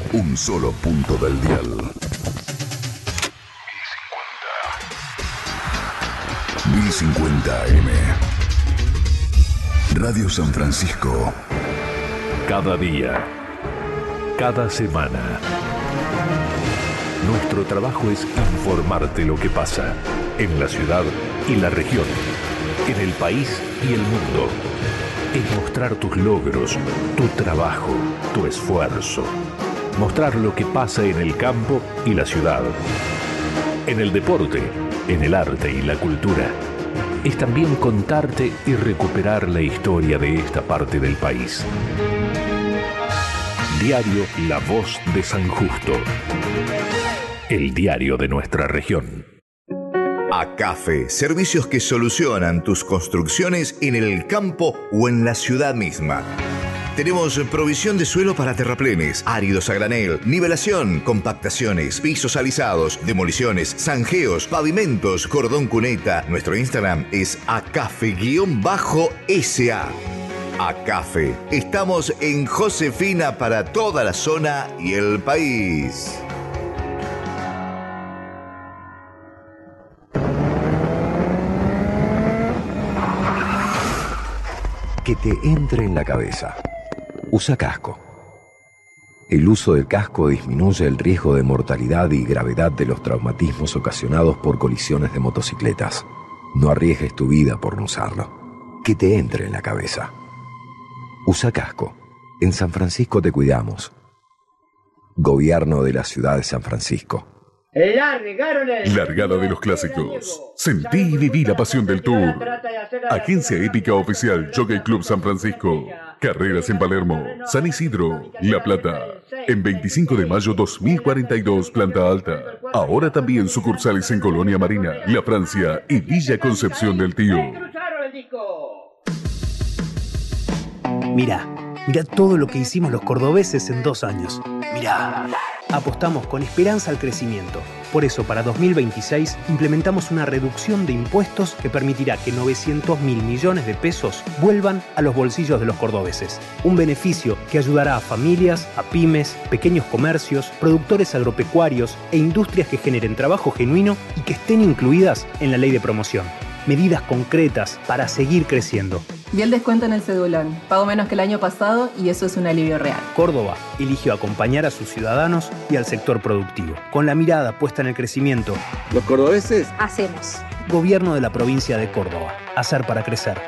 Un solo punto del dial. 1050 AM. Radio San Francisco. Cada día, cada semana. Nuestro trabajo es informarte lo que pasa en la ciudad y la región, en el país y el mundo. Es mostrar tus logros, tu trabajo, tu esfuerzo. Mostrar lo que pasa en el campo y la ciudad. En el deporte, en el arte y la cultura. Es también contarte y recuperar la historia de esta parte del país. Diario La Voz de San Justo. El diario de nuestra región. ACAFE, servicios que solucionan tus construcciones en el campo o en la ciudad misma. Tenemos provisión de suelo para terraplenes, áridos a granel, nivelación, compactaciones, pisos alisados, demoliciones, zanjeos, pavimentos, cordón cuneta. Nuestro Instagram es acafe_SA. ACAFE. Estamos en Josefina para toda la zona y el país. Que te entre en la cabeza. Usa casco. El uso del casco disminuye el riesgo de mortalidad y gravedad de los traumatismos ocasionados por colisiones de motocicletas. No arriesgues tu vida por no usarlo. Que te entre en la cabeza. Usa casco. En San Francisco te cuidamos. Gobierno de la ciudad de San Francisco. Largada de los clásicos. Sentí y viví la pasión del Tour. Agencia Épica Oficial Jockey Club San Francisco. Carreras en Palermo, San Isidro, La Plata. En 25 de mayo 2042, planta alta. Ahora también sucursales en Colonia Marina, La Francia y Villa Concepción del Tío. Mirá todo lo que hicimos los cordobeses en 2 años. Mirá. Apostamos con esperanza al crecimiento. Por eso, para 2026, implementamos una reducción de impuestos que permitirá que 900.000 millones de pesos vuelvan a los bolsillos de los cordobeses. Un beneficio que ayudará a familias, a pymes, pequeños comercios, productores agropecuarios e industrias que generen trabajo genuino y que estén incluidas en la ley de promoción. Medidas concretas para seguir creciendo. Vi el descuento en el cedulón. Pago menos que el año pasado y eso es un alivio real. Córdoba eligió acompañar a sus ciudadanos y al sector productivo. Con la mirada puesta en el crecimiento. Los cordobeses hacemos. Gobierno de la provincia de Córdoba. Hacer para crecer.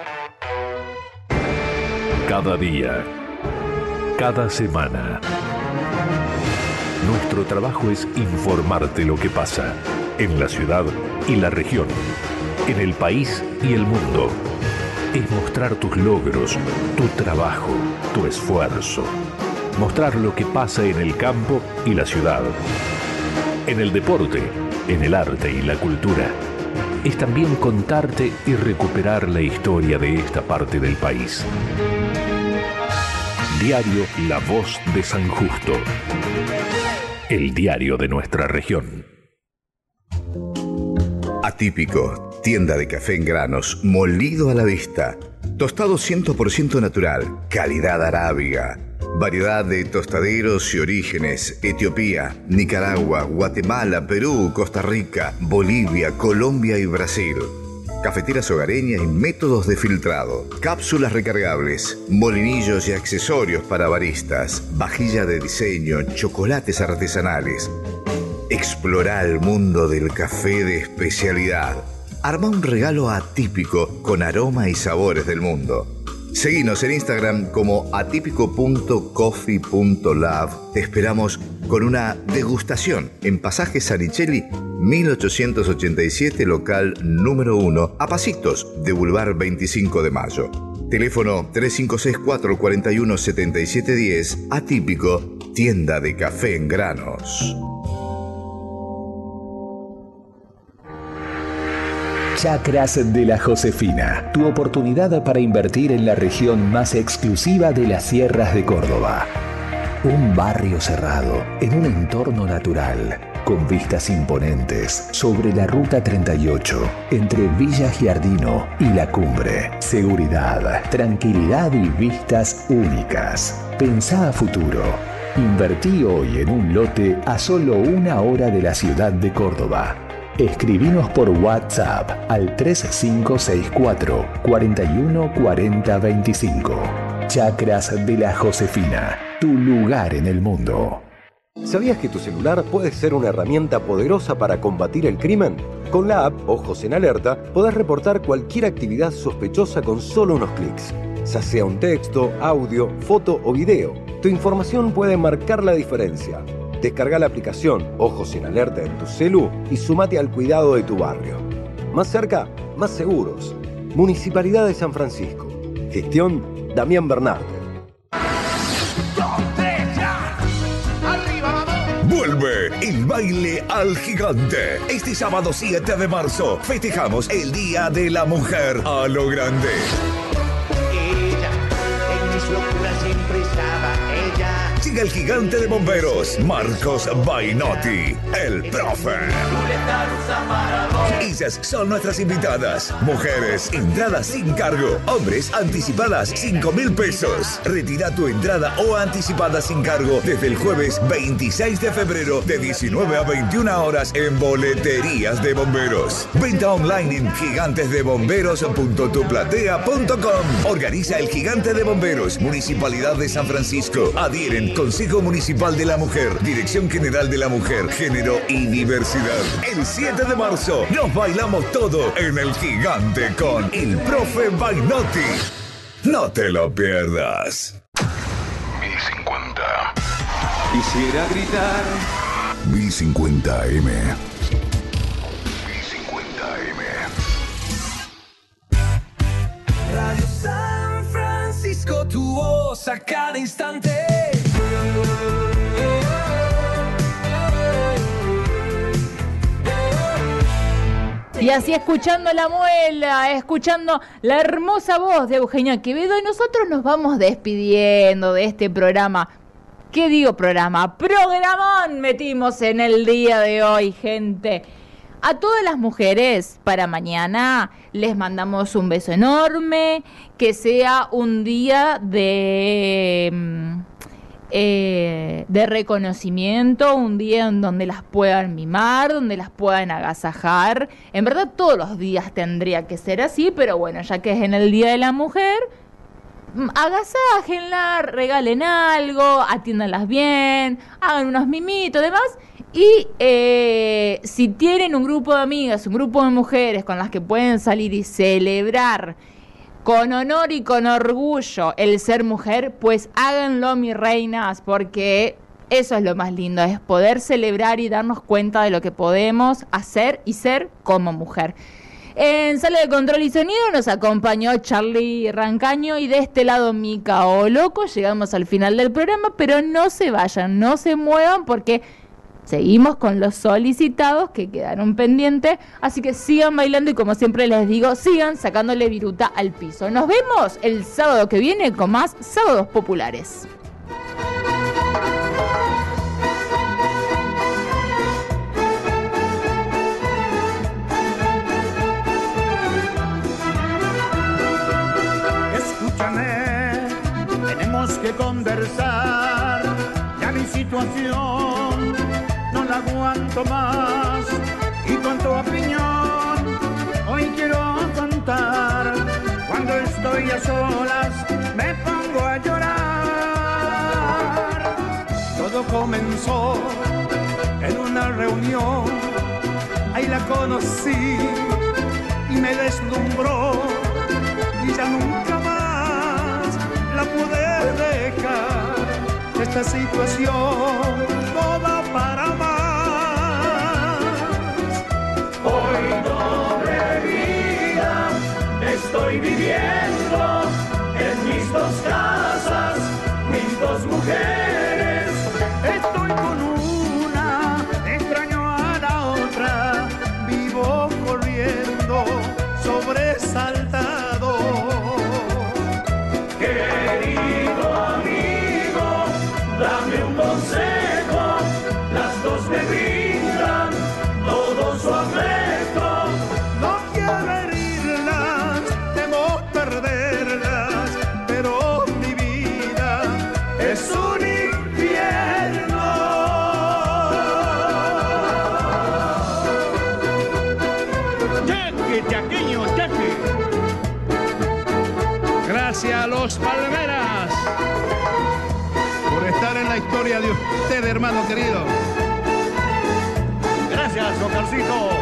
Cada día, cada semana. Nuestro trabajo es informarte lo que pasa en la ciudad y la región, en el país y el mundo. Es mostrar tus logros, tu trabajo, tu esfuerzo. Mostrar lo que pasa en el campo y la ciudad. En el deporte, en el arte y la cultura. Es también contarte y recuperar la historia de esta parte del país. Diario La Voz de San Justo. El diario de nuestra región. Atípico. Tienda de café en granos, molido a la vista. Tostado 100% natural, calidad arábiga. Variedad de tostaderos y orígenes. Etiopía, Nicaragua, Guatemala, Perú, Costa Rica, Bolivia, Colombia y Brasil. Cafeteras hogareñas y métodos de filtrado. Cápsulas recargables, molinillos y accesorios para baristas. Vajilla de diseño, chocolates artesanales. Explora el mundo del café de especialidad. Arma un regalo atípico con aroma y sabores del mundo. Seguinos en Instagram como atípico.coffee.lab. Te esperamos con una degustación en Pasaje Sanicelli, 1887, local número 1, a pasitos de Boulevard 25 de Mayo. Teléfono 3564-417710. Atípico, tienda de café en granos. Chacras de la Josefina, tu oportunidad para invertir en la región más exclusiva de las sierras de Córdoba. Un barrio cerrado, en un entorno natural, con vistas imponentes sobre la Ruta 38, entre Villa Giardino y La Cumbre. Seguridad, tranquilidad y vistas únicas. Pensá a futuro. Invertí hoy en un lote a solo 1 hora de la ciudad de Córdoba. Escribinos por WhatsApp al 3564 41 40 25. Chacras de la Josefina, tu lugar en el mundo. ¿Sabías que tu celular puede ser una herramienta poderosa para combatir el crimen? Con la app Ojos en Alerta podés reportar cualquier actividad sospechosa con solo unos clics. Ya sea un texto, audio, foto o video, tu información puede marcar la diferencia. Descarga la aplicación Ojos en Alerta en tu celu y sumate al cuidado de tu barrio. Más cerca, más seguros. Municipalidad de San Francisco. Gestión Damián Bernardo. Vuelve el baile al gigante. Este sábado 7 de marzo festejamos el Día de la Mujer a lo grande. Ella, en mis locuras siempre estaba ella. Llega el gigante de bomberos, Marcos Bainotti, el profe. Ellas son nuestras invitadas. Mujeres, entrada sin cargo. Hombres, anticipadas 5.000 pesos. Retira tu entrada o anticipada sin cargo desde el jueves 26 de febrero de 19 a 21 horas en boleterías de bomberos. Venta online en gigantesdebomberos.tuplatea.com. Organiza el Gigante de Bomberos, Municipalidad de San Francisco. Adhieren Consejo Municipal de la Mujer, Dirección General de la Mujer, Género y Diversidad. El 7 de marzo nos bailamos todo en el Gigante con el profe Bainotti. No te lo pierdas. 1050. Quisiera gritar. 1050 M. 1050 M. Radio San Francisco, tu voz a cada instante. Y así escuchando la muela, escuchando la hermosa voz de Eugenia Quevedo, y nosotros nos vamos despidiendo de este programa. ¿Qué digo programa? Programón metimos en el día de hoy, gente. A todas las mujeres, para mañana les mandamos un beso enorme, que sea un día de reconocimiento, un día en donde las puedan mimar, donde las puedan agasajar. En verdad todos los días tendría que ser así, pero bueno, ya que es en el Día de la Mujer, agasájenla, regalen algo, atiéndanlas bien, hagan unos mimitos, demás. Y si tienen un grupo de amigas, un grupo de mujeres con las que pueden salir y celebrar con honor y con orgullo el ser mujer, pues háganlo, mis reinas, porque eso es lo más lindo, es poder celebrar y darnos cuenta de lo que podemos hacer y ser como mujer. En Sala de Control y Sonido nos acompañó Charlie Rancaño y de este lado Mica Loco. Llegamos al final del programa, pero no se vayan, no se muevan, porque seguimos con los solicitados que quedaron pendientes, así que sigan bailando y, como siempre les digo, sigan sacándole viruta al piso. Nos vemos el sábado que viene con más Sábados Populares. Escúchame, tenemos que conversar, ya mi situación no la aguanto más, y con tu opinión hoy quiero contar. Cuando estoy a solas me pongo a llorar. Todo comenzó en una reunión, ahí la conocí y me deslumbró, y ya nunca más la pude dejar. Esta situación toda para más. Hoy doble vida estoy viviendo en mis dos casas, mis dos mujeres. Estoy con una, extraño a la otra, vivo corriendo, sobresaltado. Querido amigo, dame un consejo, las dos me brindan todo su afecto. No quiero herirlas, temo perderlas, pero mi vida es un infierno. la historia de usted, hermano querido. Gracias, Oscarcito.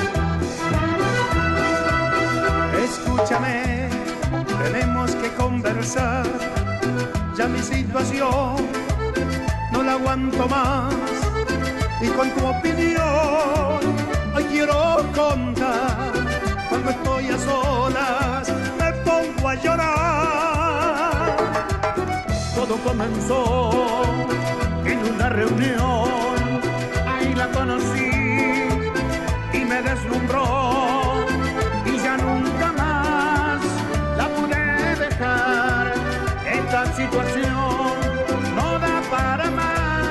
Escúchame, tenemos que conversar. Ya mi situación no la aguanto más. Y con tu opinión hoy quiero contar. Cuando estoy a solas me pongo a llorar. Todo comenzó en una reunión. Ahí la conocí y me deslumbró. Y ya nunca más la pude dejar. Esta situación no da para más.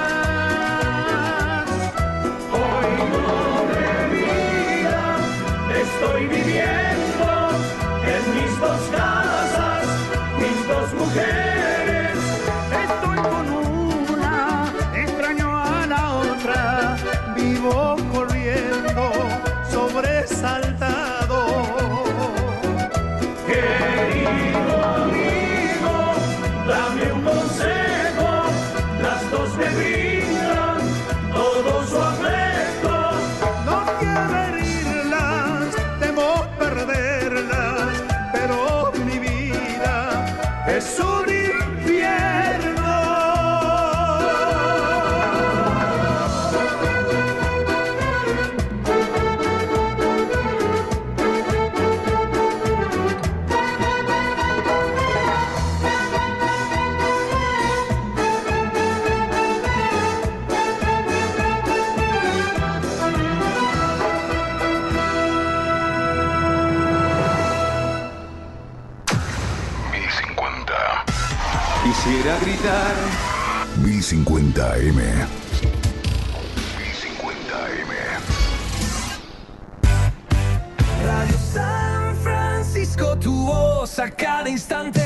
Hoy doble vida estoy viviendo en mis dos casas, mis dos mujeres. Estoy con una, extraño a la otra. Vivo corriendo, sobresaltado. Querido amigo, dame un consejo. Las dos me brindan todo su afecto. No quiero herirlas, temo perderlas, pero mi vida es un infierno. Quisiera gritar. 1050 AM. 1050 AM. Radio San Francisco, tu voz a cada instante.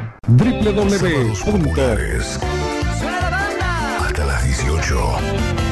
www. Hasta las 18.